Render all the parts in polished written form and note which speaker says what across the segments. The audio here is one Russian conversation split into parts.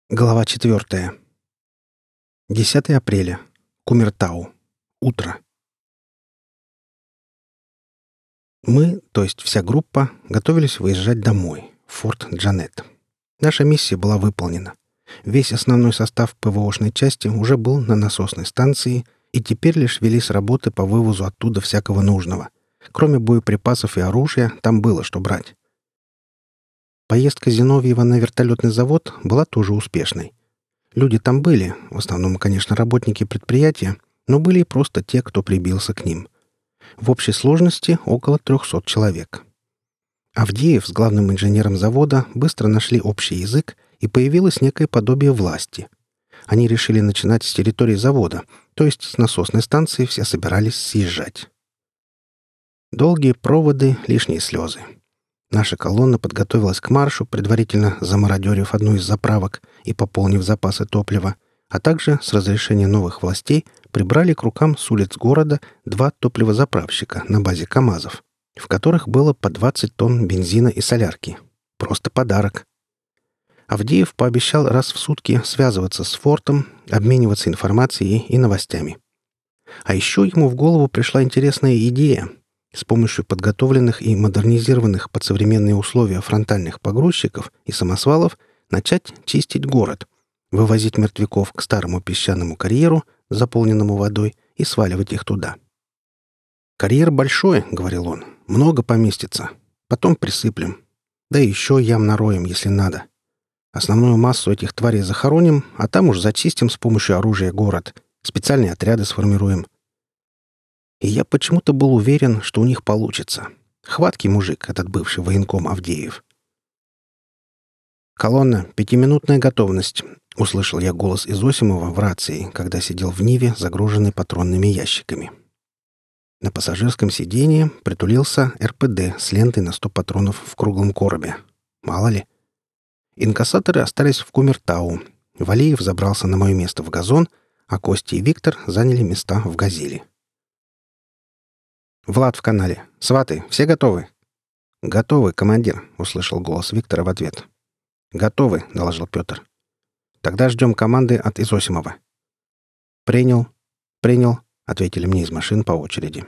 Speaker 1: Глава 4. 10 апреля. Кумертау. Утро. Мы, то есть вся группа, готовились выезжать домой, в Форт Джанет. Наша миссия была выполнена. Весь основной состав ПВОшной части уже был на насосной станции, и теперь лишь велись работы по вывозу оттуда всякого нужного. Кроме боеприпасов и оружия, там было что брать. Поездка Зиновьева на вертолетный завод была тоже успешной. Люди там были, в основном, конечно, работники предприятия, но были и просто те, кто прибился к ним. В общей сложности около 300 человек. Авдеев с главным инженером завода быстро нашли общий язык, и появилось некое подобие власти. Они решили начинать с территории завода, то есть с насосной станции все собирались съезжать. Долгие проводы, лишние слезы. Наша колонна подготовилась к маршу, предварительно замародерив одну из заправок и пополнив запасы топлива, а также, с разрешения новых властей, прибрали к рукам с улиц города 2 топливозаправщика на базе КАМАЗов, в которых было по 20 тонн бензина и солярки. Просто подарок. Авдеев пообещал раз в сутки связываться с фортом, обмениваться информацией и новостями. А еще ему в голову пришла интересная идея — с помощью подготовленных и модернизированных под современные условия фронтальных погрузчиков и самосвалов начать чистить город, вывозить мертвяков к старому песчаному карьеру, заполненному водой, и сваливать их туда. «Карьер большой», — говорил он, — «много поместится. Потом присыплем. Да и еще ям нароем, если надо. Основную массу этих тварей захороним, а там уж зачистим с помощью оружия город. Специальные отряды сформируем». И я почему-то был уверен, что у них получится. Хваткий мужик, этот бывший военком Авдеев. «Колонна, 5-минутная готовность», — услышал я голос Изосимова в рации, когда сидел в Ниве, загруженный патронными ящиками. На пассажирском сиденье притулился РПД с лентой на 100 патронов в круглом коробе. Мало ли. Инкассаторы остались в Кумертау. Валеев забрался на мое место в газон, а Костя и Виктор заняли места в «Газели». «Влад в канале. Сваты, все готовы?» «Готовы, командир», — услышал голос Виктора в ответ. «Готовы», — доложил Петр. «Тогда ждем команды от Изосимова». «Принял. Принял», — ответили мне из машин по очереди.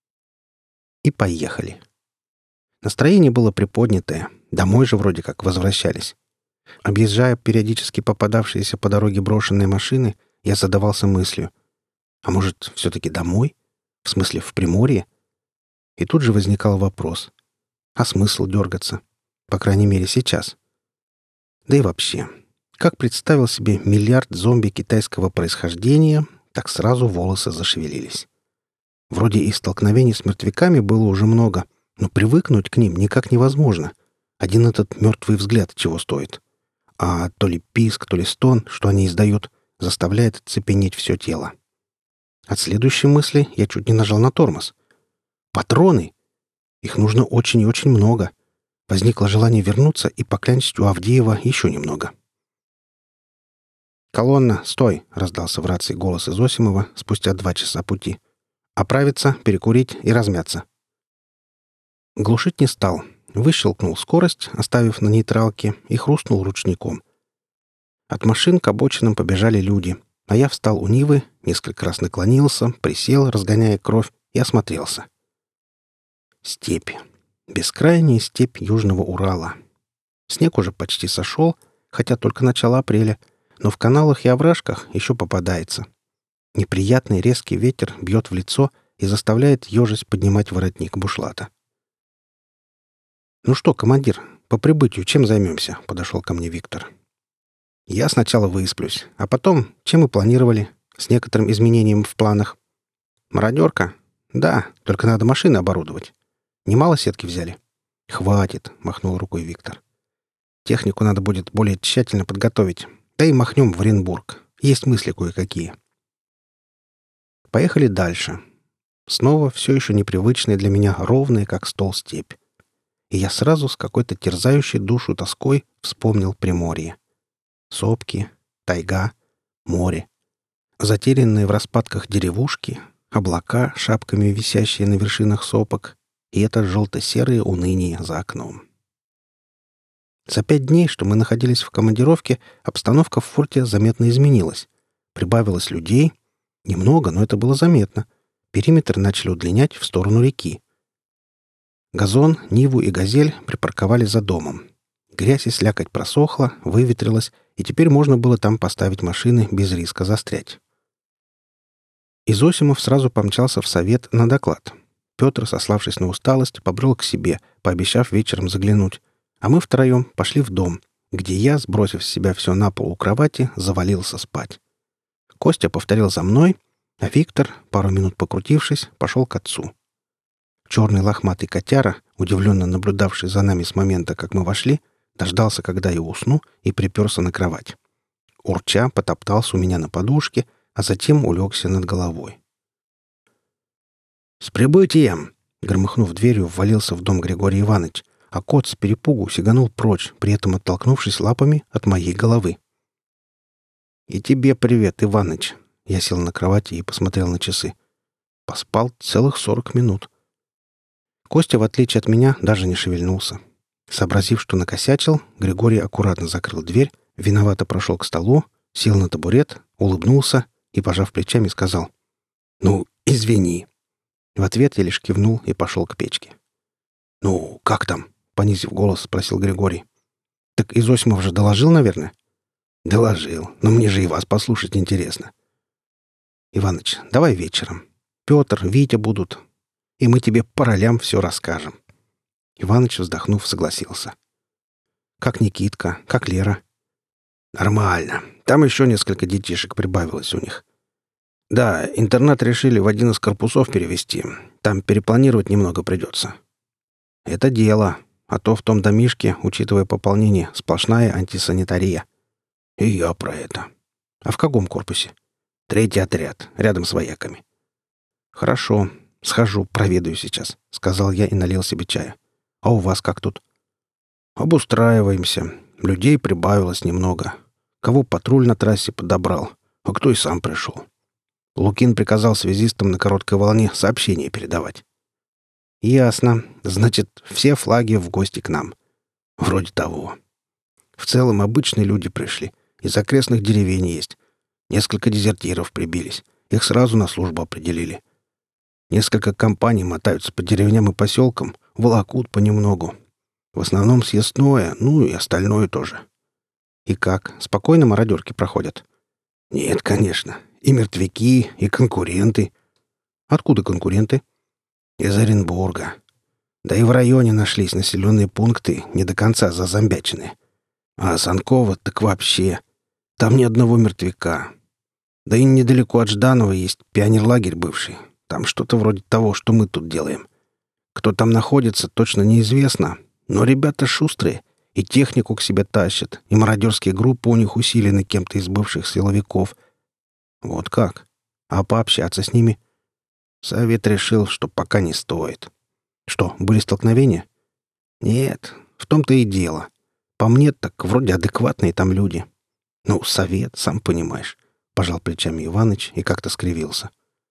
Speaker 1: И поехали. Настроение было приподнятое. Домой же вроде как возвращались. Объезжая периодически попадавшиеся по дороге брошенные машины, я задавался мыслью. А может, все-таки домой? В смысле, в Приморье? И тут же возникал вопрос. А смысл дергаться? По крайней мере, сейчас. Да и вообще, как представил себе миллиард зомби китайского происхождения, так сразу волосы зашевелились. Вроде и столкновений с мертвяками было уже много, но привыкнуть к ним никак невозможно. Один этот мертвый взгляд чего стоит. А то ли писк, то ли стон, что они издают, заставляет цепенеть все тело. От следующей мысли я чуть не нажал на тормоз. Патроны! Их нужно очень и очень много. Возникло желание вернуться и поклянчить у Авдеева еще немного. «Колонна, стой!» — раздался в рации голос Изосимова спустя 2 часа пути. «Оправиться, перекурить и размяться». Глушить не стал. Выщелкнул скорость, оставив на нейтралке, и хрустнул ручником. От машин к обочинам побежали люди, а я встал у Нивы, несколько раз наклонился, присел, разгоняя кровь, и осмотрелся. Степь. Бескрайняя степь Южного Урала. Снег уже почти сошел, хотя только начало апреля, но в каналах и овражках еще попадается. Неприятный резкий ветер бьет в лицо и заставляет ежесть поднимать воротник бушлата. «Ну что, командир, по прибытию чем займемся?» — подошел ко мне Виктор. «Я сначала высплюсь, а потом, чем мы планировали, с некоторым изменением в планах. Мародерка? Да, только надо машины оборудовать. Немало сетки взяли?» «Хватит», — махнул рукой Виктор. «Технику надо будет более тщательно подготовить. Да и махнем в Оренбург. Есть мысли кое-какие». Поехали дальше. Снова все еще непривычная для меня ровная, как стол, степь. И я сразу с какой-то терзающей душу тоской вспомнил Приморье. Сопки, тайга, море. Затерянные в распадках деревушки, облака, шапками висящие на вершинах сопок, и это желто-серое уныние за окном. За 5 дней, что мы находились в командировке, обстановка в форте заметно изменилась. Прибавилось людей. Немного, но это было заметно. Периметр начали удлинять в сторону реки. Газон, Ниву и Газель припарковали за домом. Грязь и слякоть просохла, выветрилась, и теперь можно было там поставить машины без риска застрять. Изосимов сразу помчался в совет на доклад. Петр, сославшись на усталость, побрел к себе, пообещав вечером заглянуть, а мы втроем пошли в дом, где я, сбросив с себя все на пол у кровати, завалился спать. Костя повторил за мной, а Виктор, пару минут покрутившись, пошел к отцу. Черный лохматый котяра, удивленно наблюдавший за нами с момента, как мы вошли, дождался, когда я усну, и приперся на кровать. Урча потоптался у меня на подушке, а затем улегся над головой. «С прибытием!» — громыхнув дверью, ввалился в дом Григорий Иванович, а кот с перепугу сиганул прочь, при этом оттолкнувшись лапами от моей головы. «И тебе привет, Иваныч!» Я сел на кровати и посмотрел на часы. Поспал целых 40 минут. Костя, в отличие от меня, даже не шевельнулся. Сообразив, что накосячил, Григорий аккуратно закрыл дверь, виновато прошел к столу, сел на табурет, улыбнулся и, пожав плечами, сказал: «Ну, извини». В ответ я лишь кивнул и пошел к печке. «Ну, как там?» — понизив голос, спросил Григорий. «Так Изосимов же доложил, наверное?» «Доложил, но мне же и вас послушать интересно». «Иваныч, давай вечером. Петр, Витя будут, и мы тебе по ролям все расскажем». Иваныч, вздохнув, согласился. «Как Никитка? Как Лера?» «Нормально. Там еще несколько детишек прибавилось у них. Да, интернат решили в один из корпусов перевести. Там перепланировать немного придется». «Это дело. А то в том домишке, учитывая пополнение, сплошная антисанитария». «И я про это». «А в каком корпусе?» «3-й отряд, рядом с вояками». «Хорошо. Схожу, проведаю сейчас», — сказал я и налил себе чая. «А у вас как тут?» «Обустраиваемся. Людей прибавилось немного. Кого патруль на трассе подобрал, а кто и сам пришел. Лукин приказал связистам на короткой волне сообщение передавать». «Ясно. Значит, все флаги в гости к нам». «Вроде того. В целом обычные люди пришли. Из окрестных деревень есть. Несколько дезертиров прибились. Их сразу на службу определили. Несколько компаний мотаются по деревням и поселкам, волокут понемногу. В основном съестное, ну и остальное тоже». «И как? Спокойно мародерки проходят?» «Нет, конечно. И мертвяки, и конкуренты». «Откуда конкуренты?» «Из Оренбурга. Да и в районе нашлись населенные пункты, не до конца зазомбяченные. А Санково так вообще. Там ни одного мертвяка. Да и недалеко от Жданова есть пионерлагерь бывший. Там что-то вроде того, что мы тут делаем. Кто там находится, точно неизвестно. Но ребята шустрые. И технику к себе тащат, и мародерские группы у них усилены кем-то из бывших силовиков. Вот как? А пообщаться с ними? Совет решил, что пока не стоит. Что, были столкновения? Нет, в том-то и дело. По мне, так вроде адекватные там люди. Ну, совет, сам понимаешь. Пожал плечами Иваныч и как-то скривился.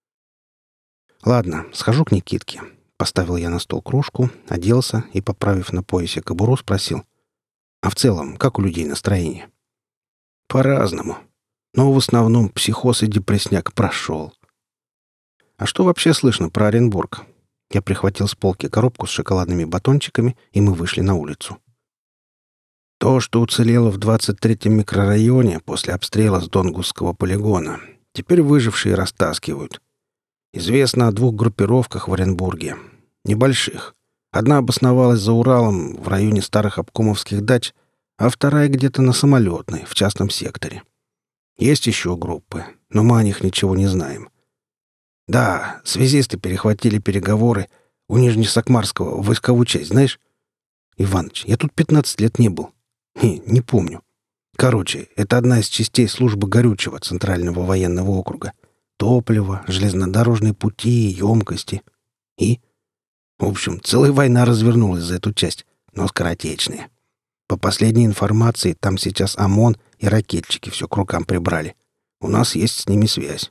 Speaker 1: Ладно, схожу к Никитке. Поставил я на стол кружку, оделся и, поправив на поясе кобуру, спросил: «А в целом, как у людей настроение?» «По-разному. Но в основном психоз и депрессняк прошел». «А что вообще слышно про Оренбург?» Я прихватил с полки коробку с шоколадными батончиками, и мы вышли на улицу. «То, что уцелело в 23-м микрорайоне после обстрела с Донгусского полигона, теперь выжившие растаскивают. Известно о 2 группировках в Оренбурге. Небольших. Одна обосновалась за Уралом в районе старых обкомовских дач, а вторая где-то на Самолетной, в частном секторе. Есть еще группы, но мы о них ничего не знаем. Да, связисты перехватили переговоры у Нижнесакмарского в войсковую часть, знаешь? Иваныч, я тут 15 лет не был. Не помню. Короче, это одна из частей службы горючего Центрального военного округа. Топливо, железнодорожные пути, емкости. И... В общем, целая война развернулась за эту часть, но скоротечная. По последней информации, там сейчас ОМОН и ракетчики все к рукам прибрали. У нас есть с ними связь.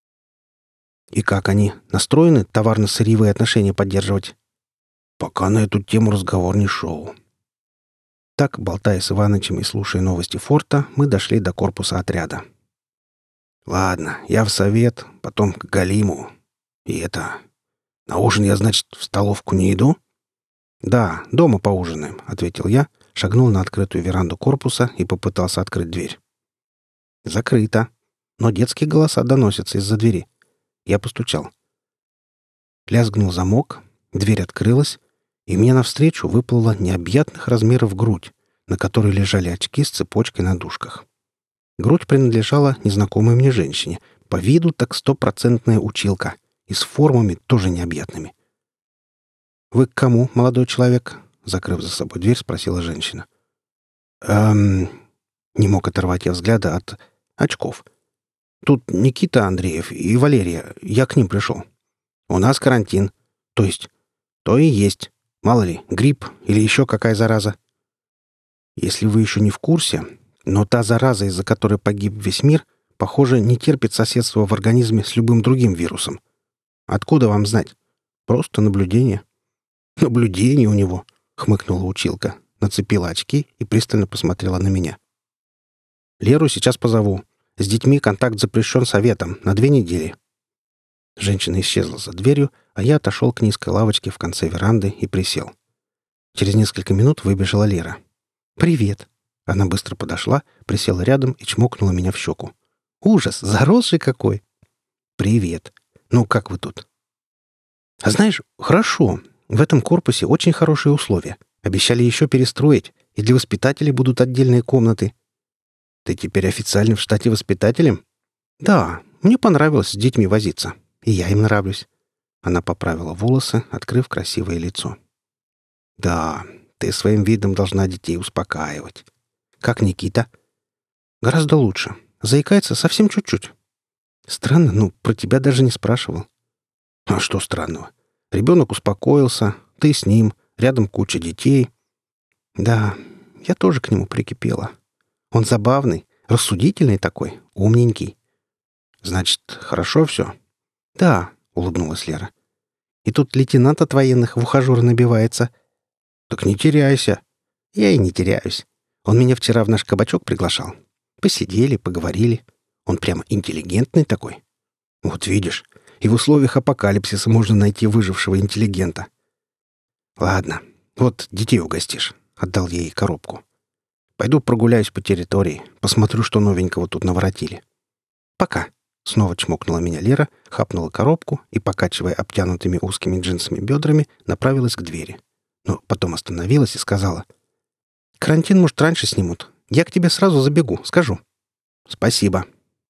Speaker 1: И как они? Настроены товарно-сырьевые отношения поддерживать? Пока на эту тему разговор не шел. Так, болтая с Иванычем и слушая новости форта, мы дошли до корпуса отряда. «Ладно, я в совет, потом к Галиму. И это... На ужин я, значит, в столовку не иду?» «Да, дома поужинаем», — ответил я, шагнул на открытую веранду корпуса и попытался открыть дверь. «Закрыто. Но детские голоса доносятся из-за двери». Я постучал. Лязгнул замок, дверь открылась, и мне навстречу выплыла необъятных размеров грудь, на которой лежали очки с цепочкой на дужках. Грудь принадлежала незнакомой мне женщине, по виду так 100% училка, и с формами тоже необъятными. «Вы к кому, молодой человек?» — закрыв за собой дверь, спросила женщина. Не мог оторвать я взгляда от очков. «Тут Никита Андреев и Валерия. Я к ним пришел. У нас карантин. То есть? То и есть. Мало ли, грипп или еще какая зараза. Если вы еще не в курсе, но та зараза, из-за которой погиб весь мир, похоже, не терпит соседства в организме с любым другим вирусом. Откуда вам знать? Просто наблюдение». «Наблюдение у него», — хмыкнула училка, нацепила очки и пристально посмотрела на меня. «Леру сейчас позову. С детьми контакт запрещен советом на 2 недели». Женщина исчезла за дверью, а я отошел к низкой лавочке в конце веранды и присел. Через несколько минут выбежала Лера. «Привет!» Она быстро подошла, присела рядом и чмокнула меня в щеку. «Ужас! Заросший какой!» «Привет! Ну, как вы тут?» «А знаешь, хорошо. В этом корпусе очень хорошие условия. Обещали еще перестроить, и для воспитателей будут отдельные комнаты». «Ты теперь официально в штате воспитателем?» «Да, мне понравилось с детьми возиться. И я им нравлюсь». Она поправила волосы, открыв красивое лицо. «Да, ты своим видом должна детей успокаивать. Как Никита?» «Гораздо лучше. Заикается совсем чуть-чуть». «Странно, ну, про тебя даже не спрашивал». «А что странного? Ребенок успокоился, ты с ним, рядом куча детей». «Да, я тоже к нему прикипела. Он забавный, рассудительный такой, умненький». «Значит, хорошо все?» «Да», — улыбнулась Лера. «И тут лейтенант от военных в ухажёры набивается». «Так не теряйся». «Я и не теряюсь. Он меня вчера в наш кабачок приглашал. Посидели, поговорили. Он прямо интеллигентный такой». «Вот видишь, и в условиях апокалипсиса можно найти выжившего интеллигента». «Ладно, вот детей угостишь», — отдал я ей коробку. «Пойду прогуляюсь по территории, посмотрю, что новенького тут наворотили». «Пока», — снова чмокнула меня Лера, хапнула коробку и, покачивая обтянутыми узкими джинсами бедрами, направилась к двери. Но потом остановилась и сказала: «Карантин, может, раньше снимут. Я к тебе сразу забегу, скажу». «Спасибо».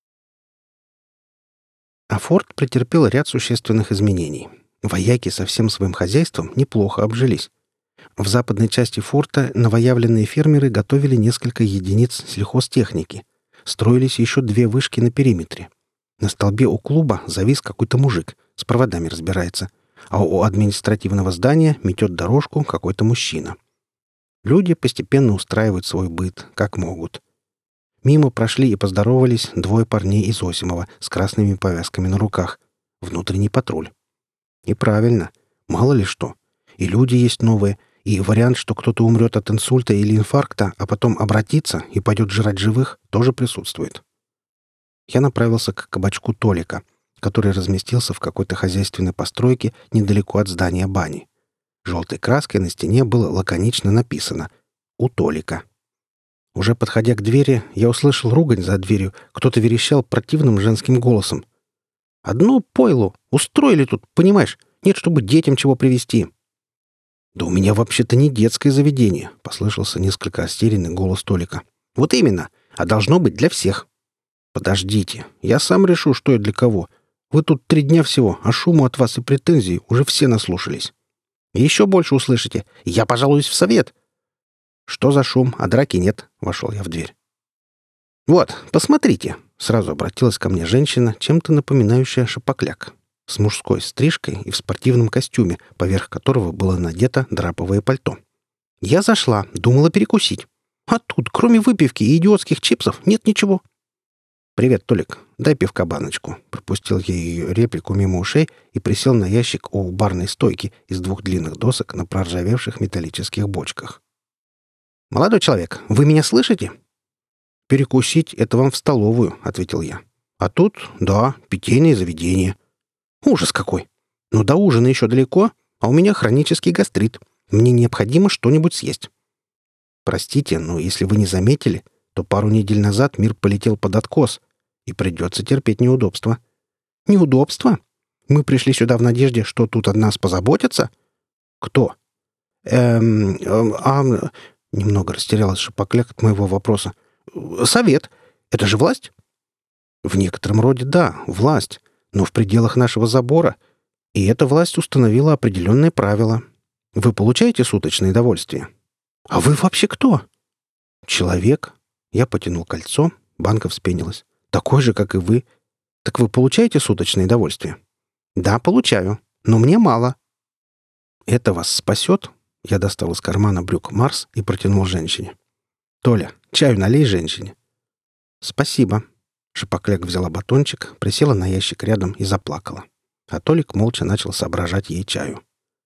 Speaker 1: А форт претерпел ряд существенных изменений. Вояки со всем своим хозяйством неплохо обжились. В западной части форта новоявленные фермеры готовили несколько единиц сельхозтехники. Строились еще 2 вышки на периметре. На столбе у клуба завис какой-то мужик, с проводами разбирается, а у административного здания метет дорожку какой-то мужчина. Люди постепенно устраивают свой быт, как могут. Мимо прошли и поздоровались 2 парней из Осимова с красными повязками на руках. Внутренний патруль. И правильно. Мало ли что. И люди есть новые, и вариант, что кто-то умрет от инсульта или инфаркта, а потом обратится и пойдет жрать живых, тоже присутствует. Я направился к кабачку Толика, который разместился в какой-то хозяйственной постройке недалеко от здания бани. Желтой краской на стене было лаконично написано «У Толика». Уже подходя к двери, я услышал ругань за дверью. Кто-то верещал противным женским голосом. «Одно пойло! Устроили тут, понимаешь? Нет, чтобы детям чего привезти!» «Да у меня вообще-то не детское заведение», — послышался несколько растерянный голос Толика. «Вот именно! А должно быть для всех!» «Подождите, я сам решу, что и для кого. Вы тут 3 дня всего, а шуму от вас и претензий уже все наслушались. Еще больше услышите. Я пожалуюсь в совет!» «Что за шум? А драки нет», — вошел я в дверь. «Вот, посмотрите», — сразу обратилась ко мне женщина, чем-то напоминающая шапокляк, с мужской стрижкой и в спортивном костюме, поверх которого было надето драповое пальто. «Я зашла, думала перекусить. А тут, кроме выпивки и идиотских чипсов, нет ничего». «Привет, Толик, дай пивка баночку», — пропустил я ее реплику мимо ушей и присел на ящик у барной стойки из 2 длинных досок на проржавевших металлических бочках. «Молодой человек, вы меня слышите?» «Перекусить — это вам в столовую», — ответил я. «А тут, да, питейное заведение». «Ужас какой! Но до ужина еще далеко, а у меня хронический гастрит. Мне необходимо что-нибудь съесть». «Простите, но если вы не заметили, то пару недель назад мир полетел под откос, и придется терпеть неудобства». «Неудобства? Мы пришли сюда в надежде, что тут о нас позаботятся?» «Кто?» Немного растерялась Шапокляк от моего вопроса. «Совет. Это же власть?» «В некотором роде да, власть, но в пределах нашего забора. И эта власть установила определенные правила. Вы получаете суточное довольствие?» «А вы вообще кто?» «Человек». Я потянул кольцо, Банка вспенилась. «Такой же, как и вы. Так вы получаете суточное довольствие?» «Да, получаю. Но мне мало». «Это вас спасет?» Я достал из кармана брюк Марс и протянул женщине. «Толя, чаю налей женщине». «Спасибо». Шапокляк взяла батончик, присела на ящик рядом и заплакала. А Толик молча начал соображать ей чаю.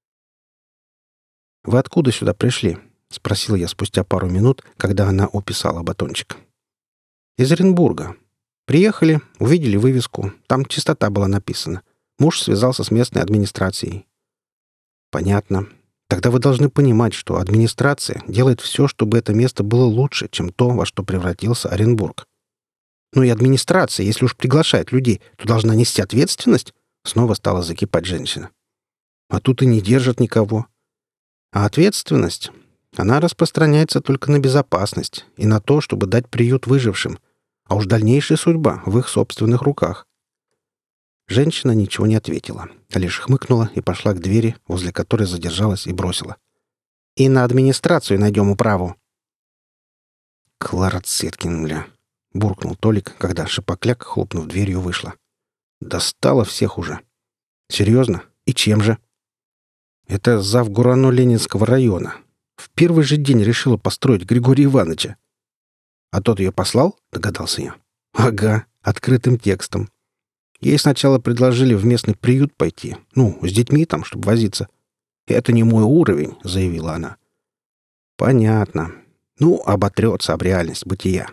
Speaker 1: «Вы откуда сюда пришли?» — спросил я спустя пару минут, когда она описала батончик. «Из Оренбурга. Приехали, увидели вывеску. Там чистота была написана. Муж связался с местной администрацией». «Понятно. Тогда вы должны понимать, что администрация делает все, чтобы это место было лучше, чем то, во что превратился Оренбург». «Ну и администрация, если уж приглашает людей, то должна нести ответственность?» Снова стала закипать женщина. «А тут и не держат никого. А ответственность, она распространяется только на безопасность и на то, чтобы дать приют выжившим, а уж дальнейшая судьба в их собственных руках». Женщина ничего не ответила, а лишь хмыкнула и пошла к двери, возле которой задержалась и бросила. «И на администрацию найдем управу». «Клара Цеткин, бля!» — буркнул Толик, когда Шапокляк, хлопнув дверью, вышла. «Достала всех уже. Серьезно? И чем же?» «Это зав. ГУРАНО Ленинского района. В первый же день решила построить Григория Ивановича». «А тот ее послал?» — догадался я. «Ага, открытым текстом. Ей сначала предложили в местный приют пойти. Ну, с детьми там, чтобы возиться. «Это не мой уровень», — заявила она. «Понятно. Ну, оботрется об реальность бытия».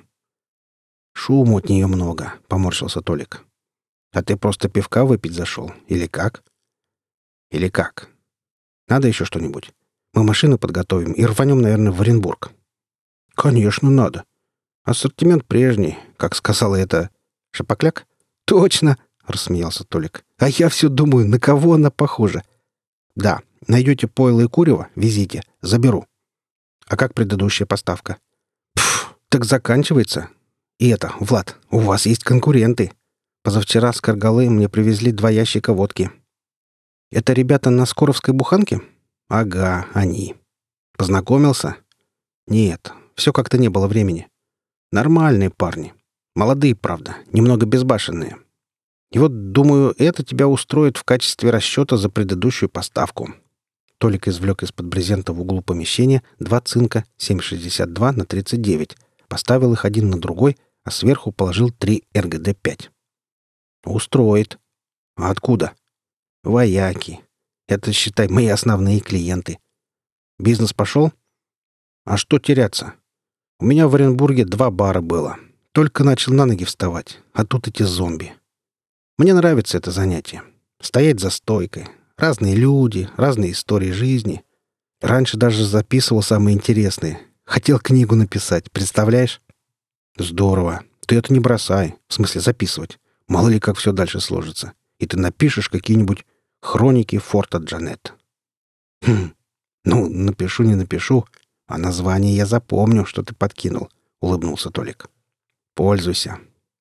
Speaker 1: «Шуму от нее много», — поморщился Толик. «А ты просто пивка выпить зашел? Или как?» «Или как? Надо еще что-нибудь? Мы машины подготовим и рванем, наверное, в Оренбург». «Конечно, надо. Ассортимент прежний, как сказала это Шапокляк». «Точно!» — рассмеялся Толик. «А я все думаю, на кого она похожа?» «Да, найдете пойло и курево, везите. Заберу». «А как предыдущая поставка?» «Пф, так заканчивается. И это, Влад, у вас есть конкуренты. Позавчера с Каргалы мне привезли 2 ящика водки». «Это ребята на Скоровской буханке?» «Ага, они». «Познакомился?» «Нет, все как-то не было времени. Нормальные парни. Молодые, правда, немного безбашенные. И вот, думаю, это тебя устроит в качестве расчета за предыдущую поставку». Толик извлек из-под брезента в углу помещения 2 цинка 7,62 на 39, поставил их один на другой, а сверху положил 3 РГД-5. «Устроит». «А откуда?» «Вояки. Это, считай, мои основные клиенты. Бизнес пошел?» «А что теряться? У меня в Оренбурге 2 бара было. Только начал на ноги вставать, а тут эти зомби. Мне нравится это занятие. Стоять за стойкой. Разные люди, разные истории жизни. Раньше даже записывал самые интересные. Хотел книгу написать, представляешь?» «Здорово. Ты это не бросай. В смысле записывать. Мало ли как все дальше сложится. И ты напишешь какие-нибудь хроники форта Джанет». «Хм. Ну, напишу, не напишу. А название я запомню, что ты подкинул», — улыбнулся Толик. «Пользуйся.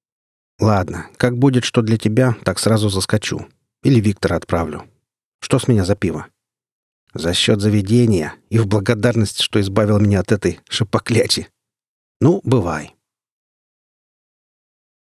Speaker 1: Ладно, как будет что для тебя, так сразу заскочу. Или Виктора отправлю. Что с меня за пиво?» «За счет заведения и в благодарность, что избавил меня от этой шапоклячи. Ну, бывай».